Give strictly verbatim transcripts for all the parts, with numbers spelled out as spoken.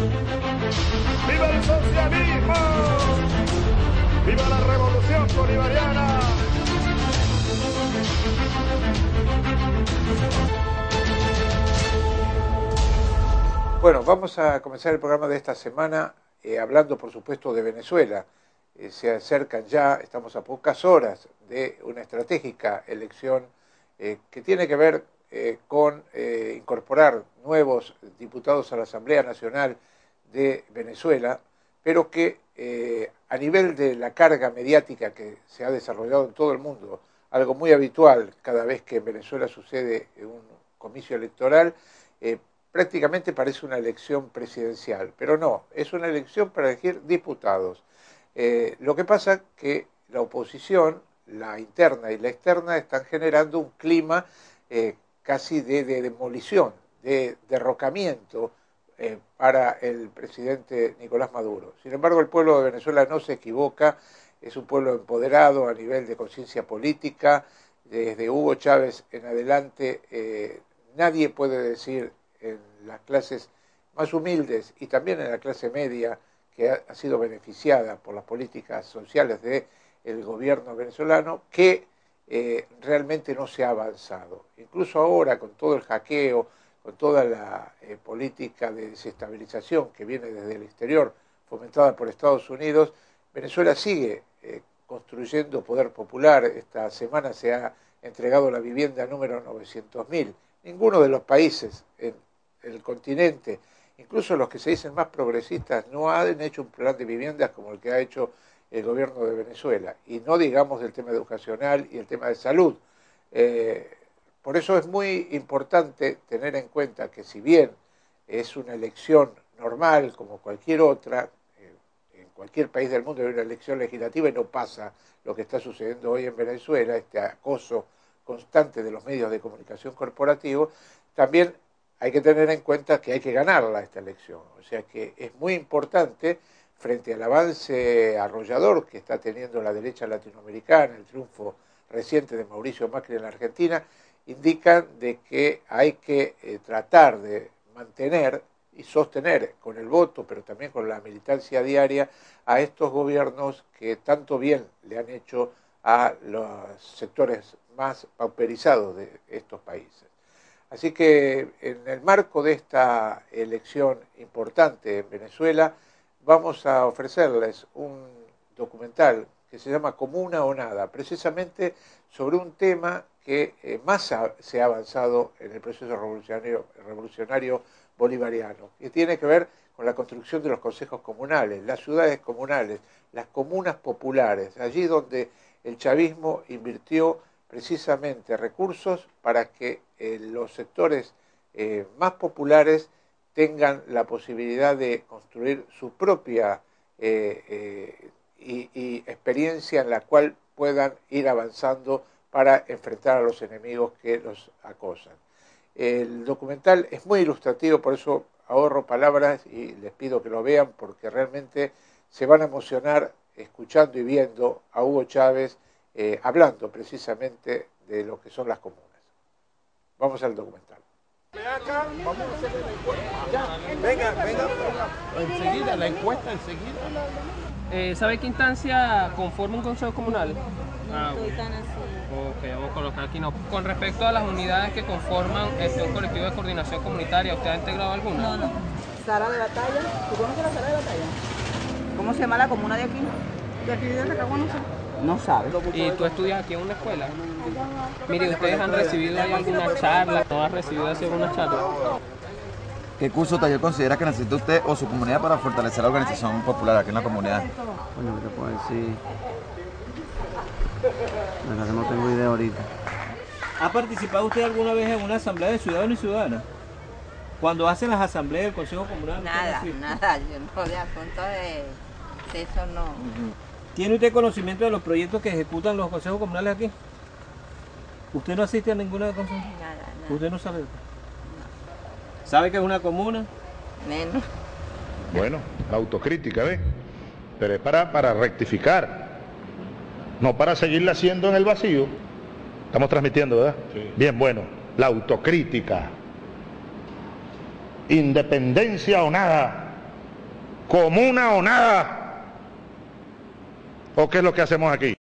¡Viva el socialismo! ¡Viva la revolución bolivariana! Bueno, vamos a comenzar el programa de esta semana eh, hablando, por supuesto, de Venezuela. Eh, se acercan ya, estamos a pocas horas de una estratégica elección eh, que tiene que ver eh, con eh, incorporar nuevos diputados a la Asamblea Nacional de Venezuela, pero que eh, a nivel de la carga mediática que se ha desarrollado en todo el mundo, algo muy habitual cada vez que en Venezuela sucede un comicio electoral, eh, prácticamente parece una elección presidencial, pero no, es una elección para elegir diputados. Eh, lo que pasa es que la oposición, la interna y la externa, están generando un clima eh, casi de, de demolición, de derrocamiento eh, para el presidente Nicolás Maduro. Sin embargo, el pueblo de Venezuela no se equivoca, es un pueblo empoderado a nivel de conciencia política. Desde Hugo Chávez en adelante, eh, nadie puede decir en las clases más humildes y también en la clase media, que ha, ha sido beneficiada por las políticas sociales del gobierno venezolano, que eh, realmente no se ha avanzado. Incluso ahora, con todo el hackeo, con toda la eh, política de desestabilización que viene desde el exterior, fomentada por Estados Unidos, Venezuela sigue eh, construyendo poder popular. Esta semana se ha entregado la vivienda número novecientos mil. Ninguno de los países en el continente, incluso los que se dicen más progresistas, no han hecho un plan de viviendas como el que ha hecho el gobierno de Venezuela. Y no digamos del tema educacional y el tema de salud. Eh, por eso es muy importante tener en cuenta que si bien es una elección normal como cualquier otra, eh, en cualquier país del mundo hay una elección legislativa y no pasa lo que está sucediendo hoy en Venezuela, este acoso constante de los medios de comunicación corporativos, también hay que tener en cuenta que hay que ganarla esta elección. O sea que es muy importante, frente al avance arrollador que está teniendo la derecha latinoamericana, el triunfo reciente de Mauricio Macri en la Argentina, indican de que hay que eh, tratar de mantener y sostener con el voto, pero también con la militancia diaria, a estos gobiernos que tanto bien le han hecho a los sectores más pauperizados de estos países. Así que en el marco de esta elección importante en Venezuela, vamos a ofrecerles un documental que se llama Comuna o Nada, precisamente sobre un tema que eh, más ha, se ha avanzado en el proceso revolucionario, revolucionario bolivariano, que tiene que ver con la construcción de los consejos comunales, las ciudades comunales, las comunas populares, allí donde el chavismo invirtió precisamente recursos para que eh, los sectores eh, más populares tengan la posibilidad de construir su propia eh, eh, y, y experiencia en la cual puedan ir avanzando para enfrentar a los enemigos que los acosan. El documental es muy ilustrativo, por eso ahorro palabras y les pido que lo vean, porque realmente se van a emocionar escuchando y viendo a Hugo Chávez Eh, hablando precisamente de lo que son las comunas. Vamos al documental. Venga, venga. Enseguida, la encuesta enseguida. Eh, ¿Sabe qué instancia conforma un consejo comunal? Ah, bueno. Ok, vamos a colocar aquí no. Con respecto a las unidades que conforman este, un colectivo de coordinación comunitaria, ¿usted ha integrado alguna? No, no. Sala de Batalla. ¿Tú conoces la Sala de Batalla? ¿Cómo se llama la comuna de aquí? De aquí de Rancagua, no sé. No sabe. ¿Y tú estudias aquí en una escuela? Mire, ¿ustedes han recibido alguna charla? ¿No han recibido así alguna charla? ¿Qué curso o taller considera que necesita usted o su comunidad para fortalecer la organización popular aquí en la comunidad? Bueno, ¿qué puedo decir? La verdad que no tengo idea ahorita. ¿Ha participado usted alguna vez en una asamblea de ciudadanos y ciudadanas? Cuando hacen las asambleas del Consejo Comunal. Nada, nada, yo no de asunto de, de eso no. Uh-huh. ¿Tiene usted conocimiento de los proyectos que ejecutan los consejos comunales aquí? ¿Usted no asiste a ninguna cosa? Nada, nada. ¿Usted no sabe? No. ¿Sabe que es una comuna? Menos. Bueno, la autocrítica, ¿ves? Pero es para, para rectificar, no para seguirla haciendo en el vacío. Estamos transmitiendo, ¿verdad? Sí. Bien, bueno, la autocrítica. Independencia o nada. comuna o nada. ¿O qué es lo que hacemos aquí?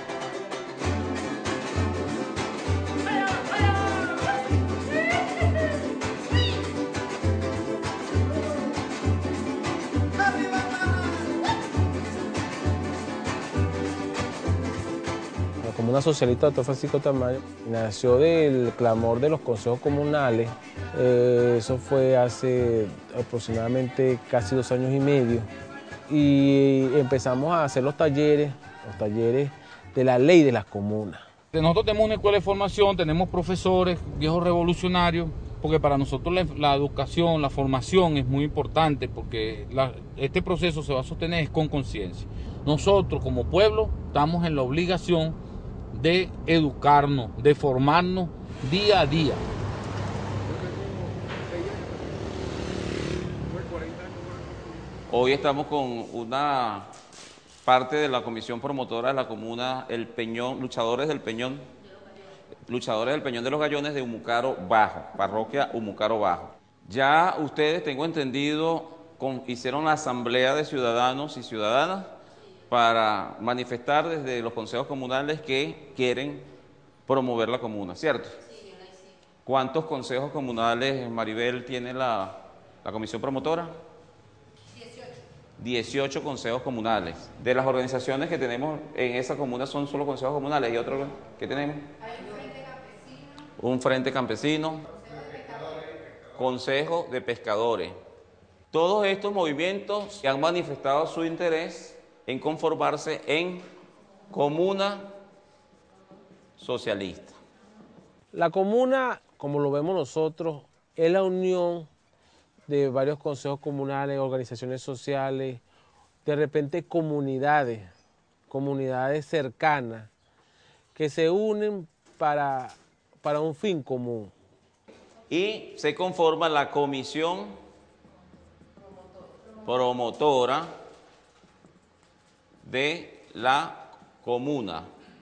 La Comuna Socialista Doctor Francisco Tamayo nació del clamor de los consejos comunales. Eh, eso fue hace aproximadamente casi dos años y medio. Y empezamos a hacer los talleres, los talleres de la ley de las comunas. Nosotros tenemos una escuela de formación, tenemos profesores, viejos revolucionarios, porque para nosotros la, la educación, la formación es muy importante, porque la, este proceso se va a sostener con conciencia. Nosotros como pueblo estamos en la obligación de educarnos, de formarnos día a día. Hoy estamos con una parte de la comisión promotora de la comuna El Peñón, luchadores del Peñón, luchadores del Peñón de los Gallones de Humucaro Bajo, parroquia Humucaro Bajo. Ya ustedes, tengo entendido, con, hicieron la asamblea de ciudadanos y ciudadanas para manifestar desde los consejos comunales que quieren promover la comuna, ¿cierto? Sí, yo la hice. ¿Cuántos consejos comunales, Maribel, tiene la, la comisión promotora? dieciocho consejos comunales. De las organizaciones que tenemos en esa comuna son solo consejos comunales. ¿Y otro que tenemos? Hay un frente campesino. Un frente campesino. Consejo de pescadores. Todos estos movimientos han manifestado su interés en conformarse en comuna socialista. La comuna, como lo vemos nosotros, es la unión de varios consejos comunales, organizaciones sociales, de repente comunidades, comunidades cercanas, que se unen para, para un fin común. Y se conforma la comisión promotora de la comuna.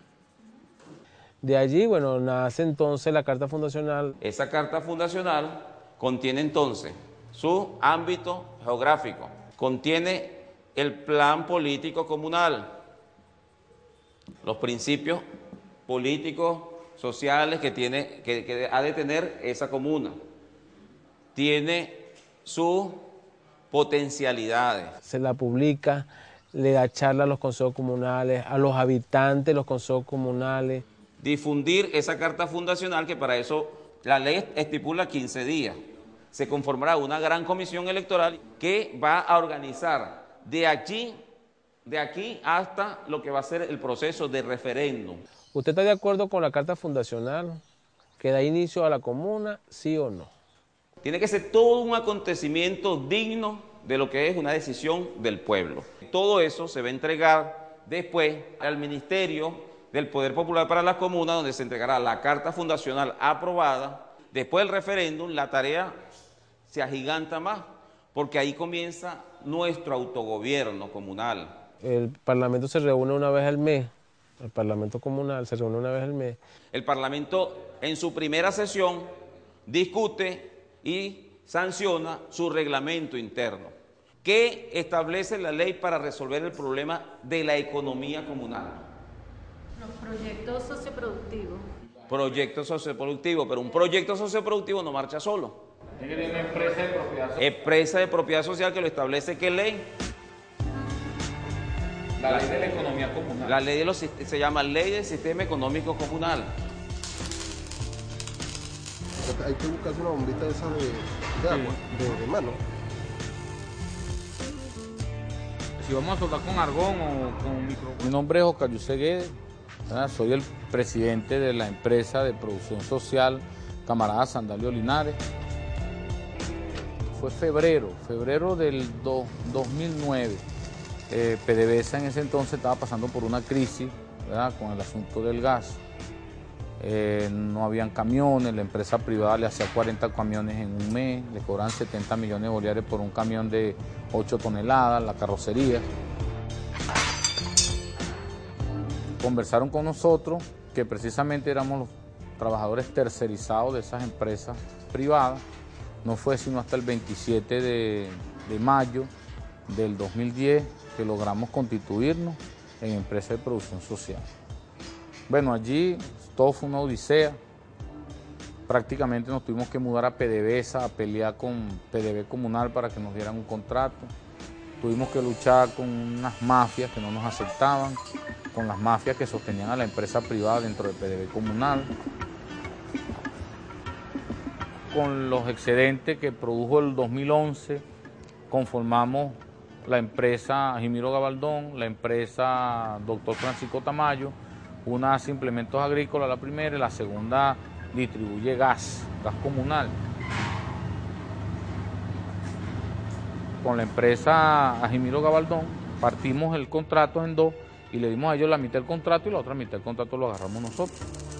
De allí, bueno, nace entonces la Carta Fundacional. Esa Carta Fundacional contiene entonces su ámbito geográfico, contiene el plan político comunal, los principios políticos, sociales que, tiene, que, que ha de tener esa comuna, tiene sus potencialidades. Se la publica, le da charla a los consejos comunales, a los habitantes de los consejos comunales. Difundir esa carta fundacional, que para eso la ley estipula quince días. Se conformará una gran comisión electoral que va a organizar de aquí, de aquí hasta lo que va a ser el proceso de referéndum. ¿Usted está de acuerdo con la Carta Fundacional que da inicio a la comuna, sí o no? Tiene que ser todo un acontecimiento digno de lo que es una decisión del pueblo. Todo eso se va a entregar después al Ministerio del Poder Popular para las Comunas, donde se entregará la Carta Fundacional aprobada. Después del referéndum, la tarea se agiganta más, porque ahí comienza nuestro autogobierno comunal. El Parlamento se reúne una vez al mes, el Parlamento comunal se reúne una vez al mes. El Parlamento en su primera sesión discute y sanciona su reglamento interno, que establece la ley para resolver el problema de la economía comunal. Los proyectos socioproductivos. Proyectos socioproductivos, pero un proyecto socioproductivo no marcha solo. Tiene que tener una empresa de propiedad social. Empresa de propiedad social que lo establece, ¿qué ley? La, la ley de la economía comunal. La ley de los, se llama Ley del Sistema Económico Comunal. Hay que buscar una bombita esa de, de agua, sí. de, de mano. Si vamos a soltar con argón o con micro... Mi nombre es Oscar Yuse Guedes, soy el presidente de la empresa de producción social Camarada Sandalio Linares. Fue febrero, febrero del do, dos mil nueve. Eh, PDVSA en ese entonces estaba pasando por una crisis, ¿verdad?, con el asunto del gas. Eh, no habían camiones, la empresa privada le hacía cuarenta camiones en un mes, le cobraban setenta millones de bolívares por un camión de ocho toneladas, la carrocería. Conversaron con nosotros, que precisamente éramos los trabajadores tercerizados de esas empresas privadas. No fue sino hasta el veintisiete de mayo del dos mil diez que logramos constituirnos en empresa de producción social. Bueno, allí todo fue una odisea. Prácticamente nos tuvimos que mudar a PDVSA a pelear con P D V Comunal para que nos dieran un contrato. Tuvimos que luchar con unas mafias que no nos aceptaban, con las mafias que sostenían a la empresa privada dentro de P D V Comunal, con los excedentes que produjo el dos mil once, conformamos la empresa Jimiro Gabaldón, la empresa Doctor Francisco Tamayo, una hace implementos agrícolas, la primera, y la segunda distribuye gas, gas comunal. Con la empresa Jimiro Gabaldón partimos el contrato en dos y le dimos a ellos la mitad del contrato y la otra mitad del contrato lo agarramos nosotros.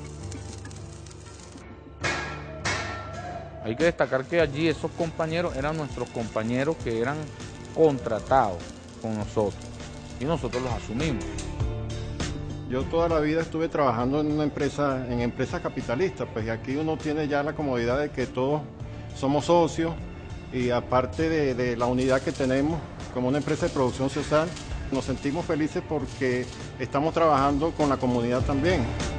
Hay que destacar que allí esos compañeros eran nuestros compañeros que eran contratados con nosotros y nosotros los asumimos. Yo toda la vida estuve trabajando en una empresa, en empresas capitalistas, pues y aquí uno tiene ya la comodidad de que todos somos socios y aparte de, de la unidad que tenemos como una empresa de producción social, nos sentimos felices porque estamos trabajando con la comunidad también.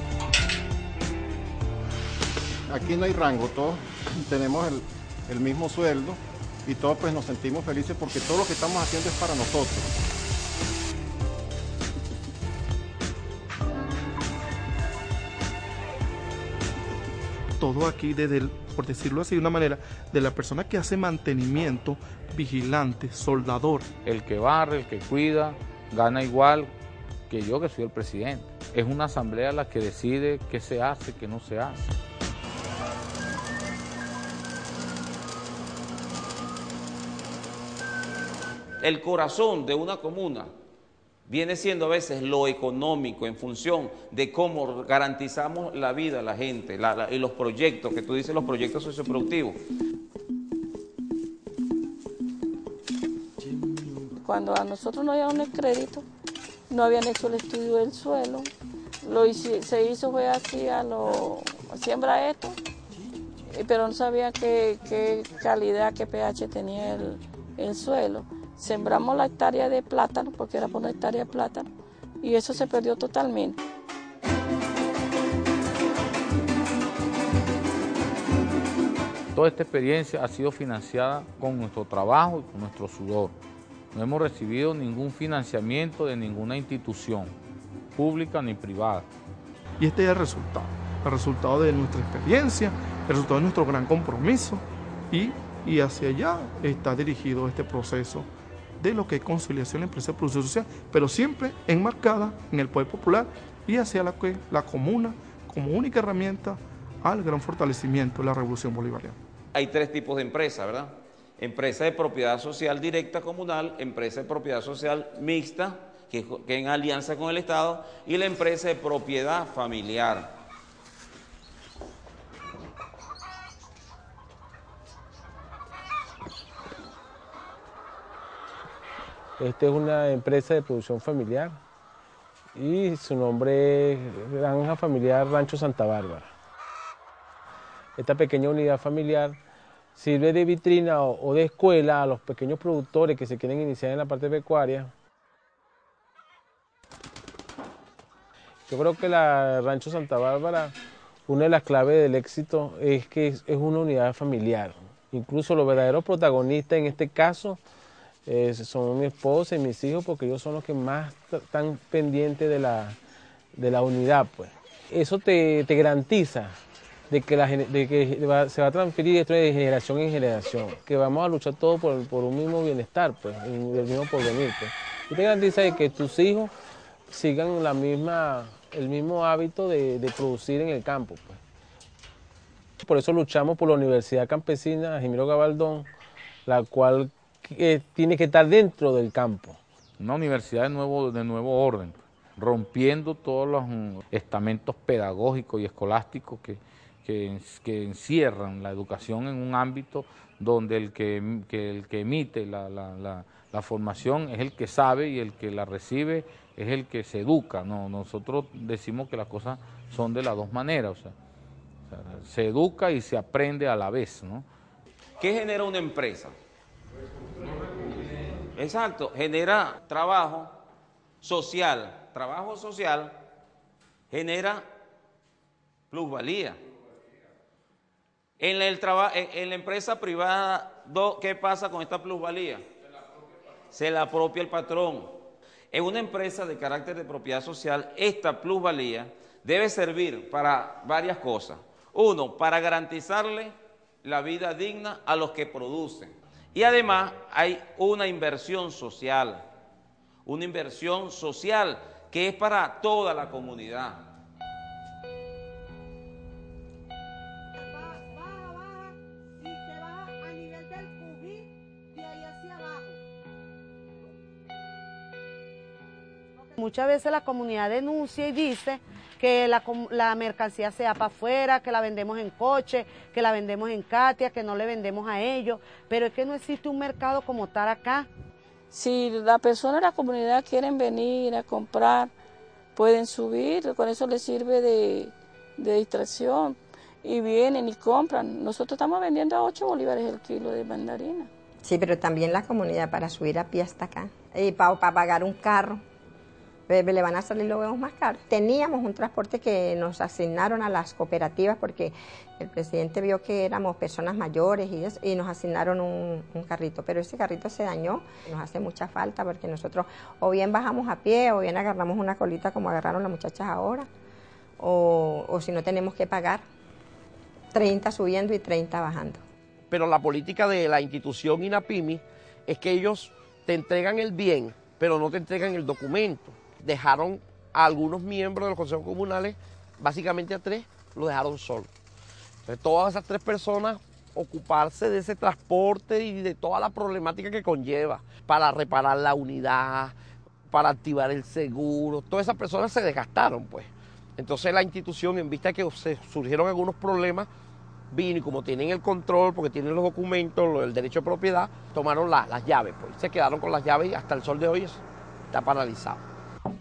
Aquí no hay rango, todos tenemos el, el mismo sueldo y todos pues nos sentimos felices porque todo lo que estamos haciendo es para nosotros. Todo aquí, desde el, por decirlo así de una manera, de la persona que hace mantenimiento, vigilante, soldador. El que barre, el que cuida, gana igual que yo que soy el presidente. Es una asamblea la que decide qué se hace, qué no se hace. El corazón de una comuna viene siendo a veces lo económico en función de cómo garantizamos la vida a la gente la, la, y los proyectos, que tú dices los proyectos socioproductivos. Cuando a nosotros nos dieron el crédito, no habían hecho el estudio del suelo, lo hice, se hizo fue así a lo, siembra esto, pero no sabía qué, qué calidad, qué pH tenía el, el suelo. Sembramos la hectárea de plátano, porque era por una hectárea de plátano, y eso se perdió totalmente. Toda esta experiencia ha sido financiada con nuestro trabajo y con nuestro sudor. No hemos recibido ningún financiamiento de ninguna institución, pública ni privada. Y este es el resultado, el resultado de nuestra experiencia, el resultado de nuestro gran compromiso, y, y hacia allá está dirigido este proceso de lo que es conciliación en la empresa de producción social, pero siempre enmarcada en el poder popular y hacia la, que, la comuna como única herramienta al gran fortalecimiento de la revolución bolivariana. Hay tres tipos de empresas, ¿verdad? Empresa de propiedad social directa comunal, empresa de propiedad social mixta, que, que en alianza con el Estado, y la empresa de propiedad familiar. Esta es una empresa de producción familiar y su nombre es Granja Familiar Rancho Santa Bárbara. Esta pequeña unidad familiar sirve de vitrina o, o de escuela a los pequeños productores que se quieren iniciar en la parte pecuaria. Yo creo que la Rancho Santa Bárbara, una de las claves del éxito es que es, es una unidad familiar. Incluso los verdaderos protagonistas en este caso Eh, son mi esposa y mis hijos, porque ellos son los que más están pendientes de la, de la unidad, pues. Eso te, te garantiza de que, la, de que va, se va a transferir esto de generación en generación, que vamos a luchar todos por, por un mismo bienestar, pues, el mismo porvenir, pues. Y te garantiza de que tus hijos sigan la misma, el mismo hábito de, de producir en el campo, pues. Por eso luchamos por la Universidad Campesina Jimiro Gabaldón, la cual que tiene que estar dentro del campo. Una universidad de nuevo, de nuevo orden, rompiendo todos los estamentos pedagógicos y escolásticos que, que, que encierran la educación en un ámbito donde el que, que, el que emite la, la, la, la formación es el que sabe y el que la recibe es el que se educa. No, nosotros decimos que las cosas son de las dos maneras, o sea, o sea, se educa y se aprende a la vez, ¿no? ¿Qué genera una empresa? Exacto, genera trabajo social. Trabajo social genera plusvalía. En la, el traba, en, en la empresa privada, do, ¿qué pasa con esta plusvalía? Se la apropia el patrón. En una empresa de carácter de propiedad social, esta plusvalía debe servir para varias cosas. Uno, para garantizarle la vida digna a los que producen. Y además hay una inversión social, una inversión social que es para toda la comunidad. Muchas veces la comunidad denuncia y dice que la, la mercancía se va para afuera, que la vendemos en coche, que la vendemos en Katia, que no le vendemos a ellos, pero es que no existe un mercado como tal acá. Si la persona de la comunidad quieren venir a comprar, pueden subir, con eso les sirve de, de distracción, y vienen y compran. Nosotros estamos vendiendo a ocho bolívares el kilo de mandarina. Sí, pero también la comunidad para subir a pie hasta acá, y para, para pagar un carro. Le van a salir, lo vemos más caro. Teníamos un transporte que nos asignaron a las cooperativas porque el presidente vio que éramos personas mayores y, eso, y nos asignaron un, un carrito, pero ese carrito se dañó, nos hace mucha falta porque nosotros o bien bajamos a pie o bien agarramos una colita como agarraron las muchachas ahora, o, o si no tenemos que pagar treinta subiendo y treinta bajando. Pero la política de la institución INAPIMI es que ellos te entregan el bien, pero no te entregan el documento. Dejaron a algunos miembros de los consejos comunales, básicamente a tres, lo dejaron solos. Entonces todas esas tres personas ocuparse de ese transporte y de toda la problemática que conlleva para reparar la unidad, para activar el seguro, todas esas personas se desgastaron pues. Entonces la institución, en vista de que se surgieron algunos problemas, vino y como tienen el control, porque tienen los documentos, el derecho de propiedad, tomaron la, las llaves pues. Se quedaron con las llaves y hasta el sol de hoy está paralizado.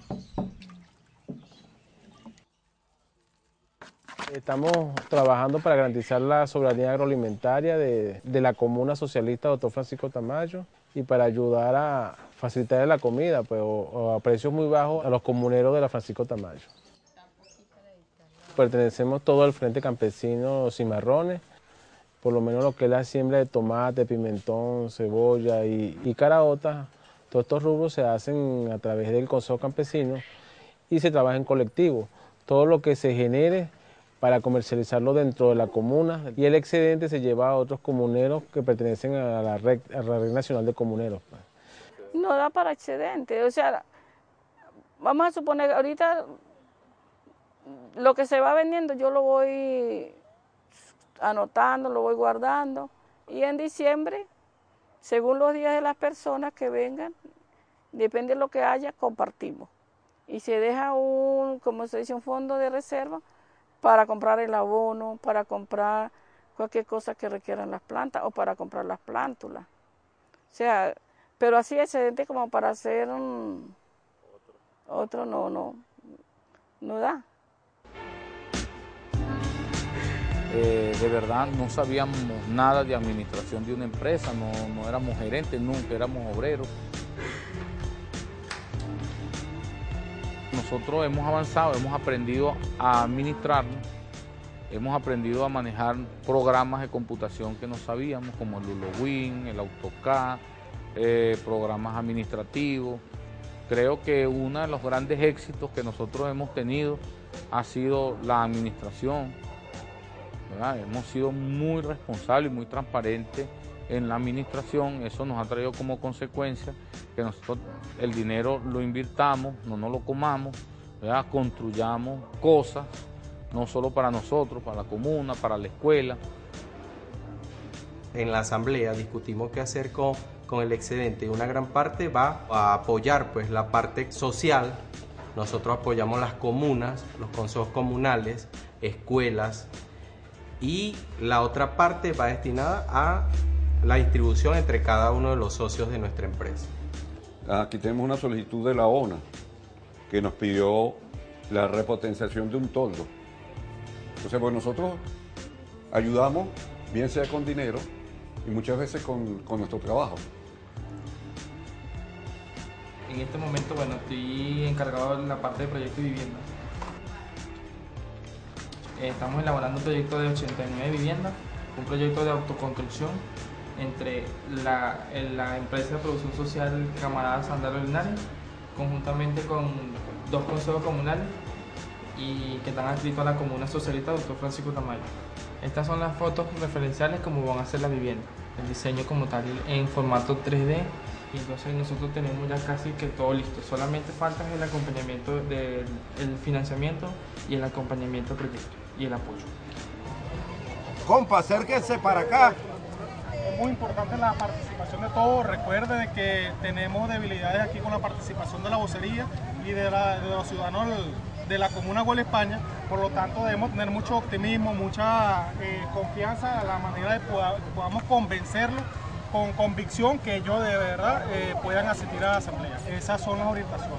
Estamos trabajando para garantizar la soberanía agroalimentaria de, de la comuna socialista doctor Francisco Tamayo y para ayudar a facilitar la comida pues, o, o a precios muy bajos a los comuneros de la Francisco Tamayo. Pertenecemos todo al Frente Campesino Cimarrones, por lo menos lo que es la siembra de tomate, pimentón, cebolla y, y caraotas. Todos estos rubros se hacen a través del Consejo Campesino y se trabaja en colectivo. Todo lo que se genere para comercializarlo dentro de la comuna y el excedente se lleva a otros comuneros que pertenecen a la red, a la red nacional de comuneros. No da para excedente, o sea, vamos a suponer que ahorita lo que se va vendiendo yo lo voy anotando, lo voy guardando y en diciembre, según los días de las personas que vengan, depende de lo que haya, compartimos. Y se deja un, como se dice, un fondo de reserva para comprar el abono, para comprar cualquier cosa que requieran las plantas o para comprar las plántulas. O sea, pero así excedente como para hacer un, otro no, no, no da. Eh, de verdad no sabíamos nada de administración de una empresa, no, no éramos gerentes nunca, éramos obreros. Nosotros hemos avanzado, hemos aprendido a administrarnos, hemos aprendido a manejar programas de computación que no sabíamos, como el Lulowin, el AutoCAD, eh, programas administrativos. Creo que uno de los grandes éxitos que nosotros hemos tenido ha sido la administración, ¿verdad? Hemos sido muy responsables y muy transparentes en la administración. Eso nos ha traído como consecuencia que nosotros el dinero lo invirtamos, no nos lo comamos, ¿verdad? Construyamos cosas, no solo para nosotros, para la comuna, para la escuela. En la asamblea discutimos qué hacer con, con el excedente y una gran parte va a apoyar pues, la parte social. Nosotros apoyamos las comunas, los consejos comunales, escuelas, y la otra parte va destinada a la distribución entre cada uno de los socios de nuestra empresa. Aquí tenemos una solicitud de la O N A que nos pidió la repotenciación de un toldo. Entonces, pues nosotros ayudamos, bien sea con dinero y muchas veces con, con nuestro trabajo. En este momento, bueno, estoy encargado de la parte de proyecto y vivienda. Estamos elaborando un proyecto de ochenta y nueve viviendas, un proyecto de autoconstrucción entre la, la empresa de producción social Camarada Sandalo Linares, conjuntamente con dos consejos comunales y que están adscritos a la comuna socialista doctor Francisco Tamayo. Estas son las fotos referenciales como van a ser las viviendas, el diseño como tal en formato tres D, y entonces nosotros tenemos ya casi que todo listo, solamente falta el acompañamiento del el financiamiento y el acompañamiento al proyecto y el apoyo. Compa, acérquense para acá. Es muy importante la participación de todos. Recuerde de que tenemos debilidades aquí con la participación de la vocería y de, la, de los ciudadanos de la comuna Huala España. Por lo tanto, debemos tener mucho optimismo, mucha eh, confianza en la manera de poda, que podamos convencerlos con convicción que ellos de verdad eh, puedan asistir a la asamblea. Esas son las orientaciones.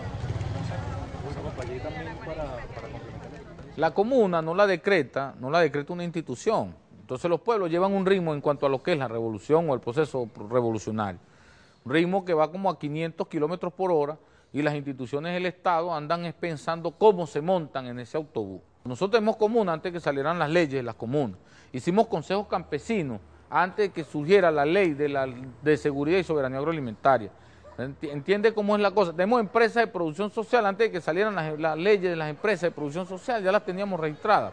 La comuna no la decreta, no la decreta una institución. Entonces los pueblos llevan un ritmo en cuanto a lo que es la revolución o el proceso revolucionario. Un ritmo que va como a quinientos kilómetros por hora y las instituciones del Estado andan pensando cómo se montan en ese autobús. Nosotros tenemos comuna antes de que salieran las leyes de las comunas. Hicimos consejos campesinos antes de que surgiera la ley de, la, de seguridad y soberanía agroalimentaria. ¿Entiende cómo es la cosa? Tenemos empresas de producción social antes de que salieran las, las leyes de las empresas de producción social, ya las teníamos registradas.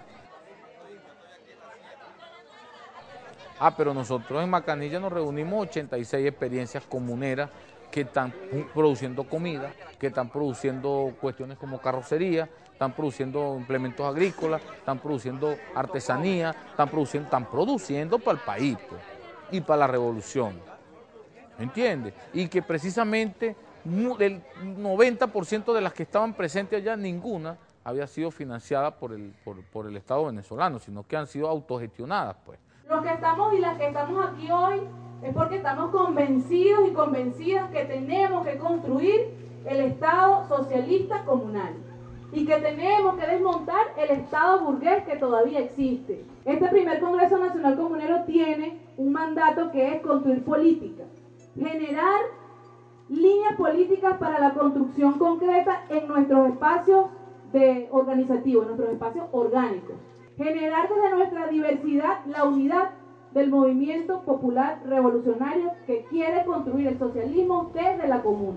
Ah, pero nosotros en Macanilla nos reunimos ochenta y seis experiencias comuneras que están produciendo comida, que están produciendo cuestiones como carrocería, están produciendo implementos agrícolas, están produciendo artesanía, están produciendo, están produciendo para el país pues, y para la revolución. ¿Me entiendes? Y que precisamente el noventa por ciento de las que estaban presentes allá, ninguna había sido financiada por el, por, por el Estado venezolano, sino que han sido autogestionadas pues. Los que estamos y las que estamos aquí hoy es porque estamos convencidos y convencidas que tenemos que construir el Estado socialista comunal y que tenemos que desmontar el Estado burgués que todavía existe. Este primer Congreso Nacional Comunero tiene un mandato que es construir política, generar líneas políticas para la construcción concreta en nuestros espacios de organizativos, en nuestros espacios orgánicos. Generar desde nuestra diversidad la unidad del movimiento popular revolucionario que quiere construir el socialismo desde la comuna.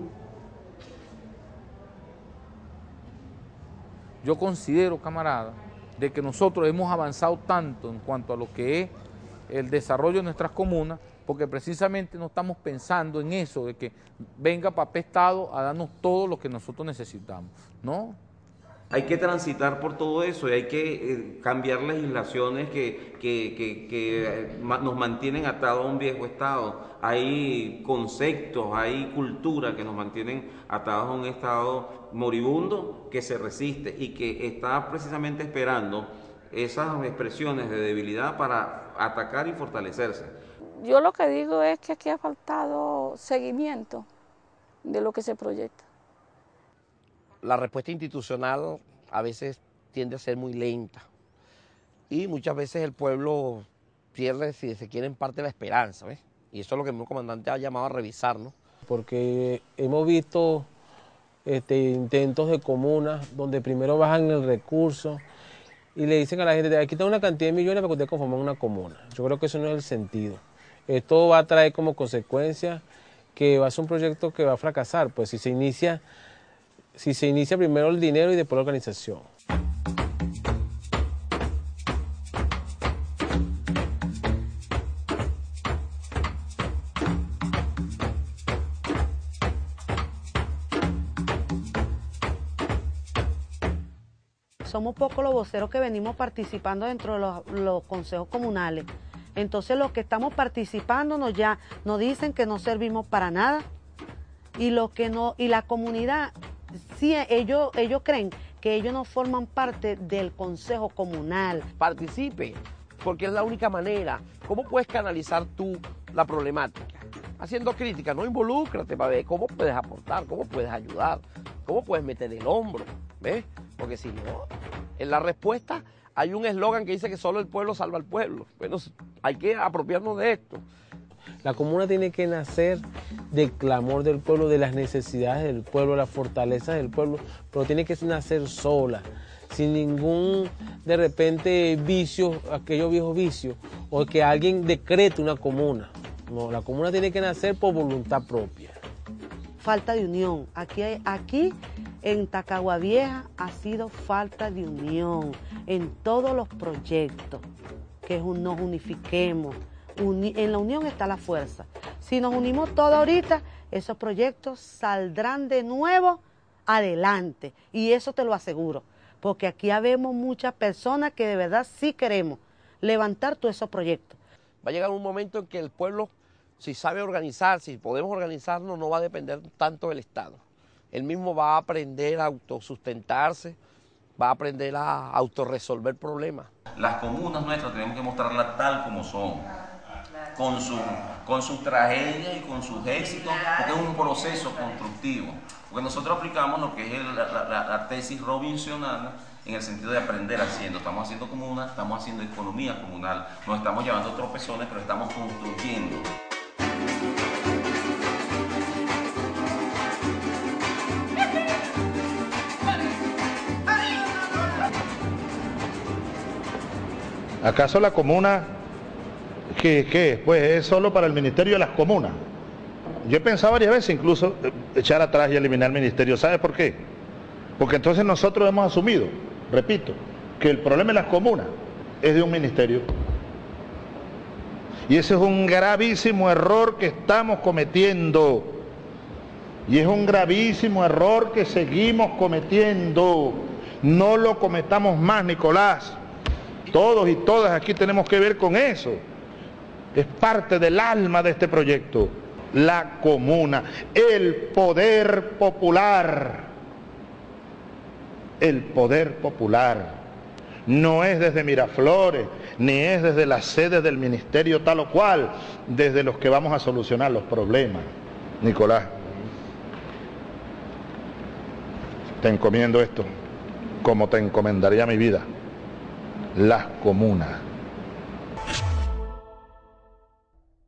Yo considero, camarada, de que nosotros hemos avanzado tanto en cuanto a lo que es el desarrollo de nuestras comunas, porque precisamente no estamos pensando en eso, de que venga papá Estado a darnos todo lo que nosotros necesitamos, ¿no? Hay que transitar por todo eso y hay que eh, cambiar legislaciones que, que, que, que nos mantienen atados a un viejo estado. Hay conceptos, hay cultura que nos mantienen atados a un estado moribundo que se resiste y que está precisamente esperando esas expresiones de debilidad para atacar y fortalecerse. Yo lo que digo es que aquí ha faltado seguimiento de lo que se proyecta. La respuesta institucional a veces tiende a ser muy lenta y muchas veces el pueblo pierde, si se quiere, en parte la esperanza, ¿ves? Y eso es lo que el mismo comandante ha llamado a revisar, ¿no? Porque hemos visto este, intentos de comunas donde primero bajan el recurso y le dicen a la gente, aquí está una cantidad de millones para que ustedes conformen una comuna. Yo creo que eso no es el sentido. Esto va a traer como consecuencia que va a ser un proyecto que va a fracasar, pues si se inicia... si se inicia primero el dinero y después la organización. Somos pocos los voceros que venimos participando dentro de los, los consejos comunales. Entonces los que estamos participando nos, ya, nos dicen que no servimos para nada y, los que no, y la comunidad... Sí, ellos, ellos creen que ellos no forman parte del consejo comunal. Participe, porque es la única manera. ¿Cómo puedes canalizar tú la problemática? Haciendo crítica, no involúcrate para ver cómo puedes aportar, cómo puedes ayudar, cómo puedes meter el hombro, ¿ves? Porque si no, en la respuesta hay un eslogan que dice que solo el pueblo salva al pueblo. Bueno, hay que apropiarnos de esto. La comuna tiene que nacer del clamor del pueblo, de las necesidades del pueblo, las fortalezas del pueblo, pero tiene que nacer sola, sin ningún, de repente, vicio, aquellos viejos vicios, o que alguien decrete una comuna. No, la comuna tiene que nacer por voluntad propia. Falta de unión. Aquí, hay, aquí en Tacagua Vieja ha sido falta de unión en todos los proyectos, que nos unifiquemos. Uni, en la unión está la fuerza. Si nos unimos todos ahorita, esos proyectos saldrán de nuevo adelante. Y eso te lo aseguro, porque aquí habemos muchas personas que de verdad sí queremos levantar todos esos proyectos. Va a llegar un momento en que el pueblo, si sabe organizar, si podemos organizarnos, no va a depender tanto del Estado. Él mismo va a aprender a autosustentarse, va a aprender a autorresolver problemas. Las comunas nuestras tenemos que mostrarlas tal como son, con, su, con sus tragedias y con sus éxitos, porque es un proceso constructivo. Porque nosotros aplicamos lo que es el, la, la, la tesis robinsoniana en el sentido de aprender haciendo. Estamos haciendo comuna, estamos haciendo economía comunal, nos estamos llevando tropezones, pero estamos construyendo. ¿Acaso la comuna, qué, qué? Pues es solo para el Ministerio de las Comunas? Yo he pensado varias veces incluso echar atrás y eliminar el ministerio. ¿Sabe por qué? Porque entonces nosotros hemos asumido, repito, que el problema de las comunas es de un ministerio. Y ese es un gravísimo error que estamos cometiendo. Y es un gravísimo error que seguimos cometiendo. No lo cometamos más, Nicolás. Todos y todas aquí tenemos que ver con eso. Es parte del alma de este proyecto. La comuna, el poder popular. El poder popular. No es desde Miraflores, ni es desde las sedes del ministerio tal o cual, desde los que vamos a solucionar los problemas. Nicolás, te encomiendo esto, como te encomendaría mi vida. Las comunas.